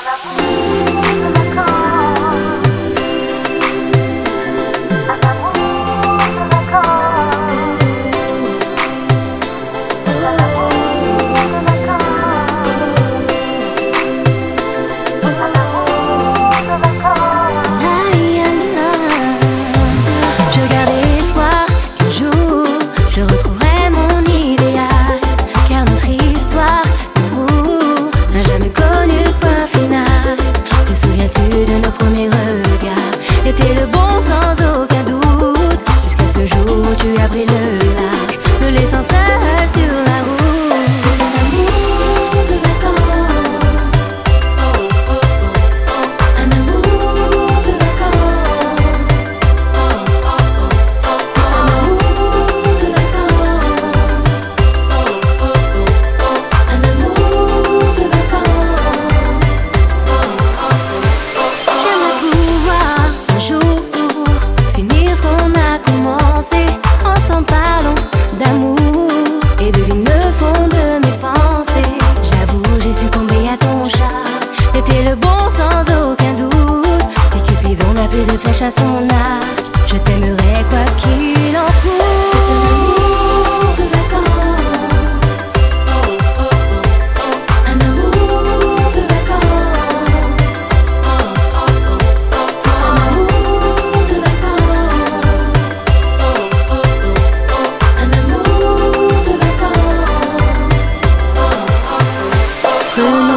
C'était le bon sans aucun doute, jusqu'à ce jour où tu as pris le large, me laissant seul sur la route. C'est un amour de vacances, un amour de vacances, c'est un amour de vacances, un amour de vacances. J'aimerais pouvoir un jour finir ce qu'on a commencé, en s'en parlant d'amour, et devine le fond de mes pensées. J'avoue, j'ai succombé à ton charme, t'étais le bon sans aucun doute. Si Cupidon n'a plus de flèche à son arc, je t'aimerai quoi qu'il en coûte. C'est un amour de vacances, un amour de vacances, c'est un amour de vacances, un amour de vacances.